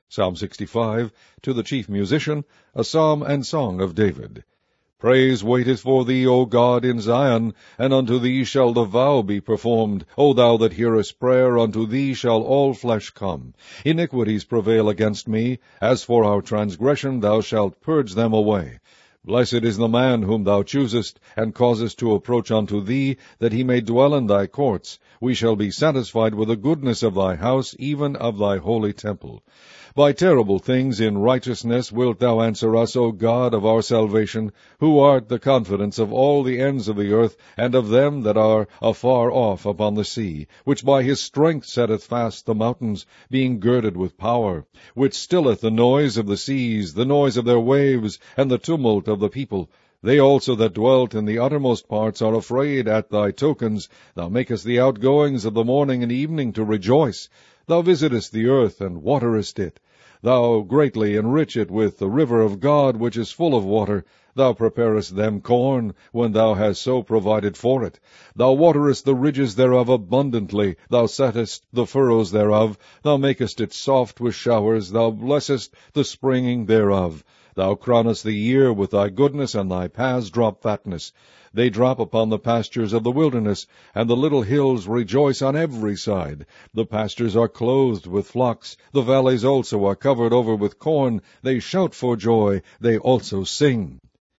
Psalm 65, to the chief musician, a psalm and song of David. Praise waiteth for thee, O God, in Zion, and unto thee shall the vow be performed. O thou that hearest prayer, unto thee shall all flesh come. Iniquities prevail against me. As for our transgression, thou shalt purge them away. Blessed is the man whom thou choosest, and causest to approach unto thee, that he may dwell in thy courts. We shall be satisfied with the goodness of thy house, even of thy holy temple. By terrible things in righteousness wilt thou answer us, O God of our salvation, who art the confidence of all the ends of the earth, and of them that are afar off upon the sea, which by his strength setteth fast the mountains, being girded with power, which stilleth the noise of the seas, the noise of their waves, and the tumult of the people. They also that dwelt in the uttermost parts are afraid at thy tokens. Thou makest the outgoings of the morning and evening to rejoice. Thou visitest the earth, and waterest it. Thou greatly enrich it with the river of God, which is full of water. Thou preparest them corn, when thou hast so provided for it. Thou waterest the ridges thereof abundantly. Thou settest the furrows thereof. Thou makest it soft with showers. Thou blessest the springing thereof. Thou crownest the year with thy goodness, and thy paths drop fatness. They drop upon the pastures of the wilderness, and the little hills rejoice on every side. The pastures are clothed with flocks. The valleys also are covered over with corn. They shout for joy. They also sing.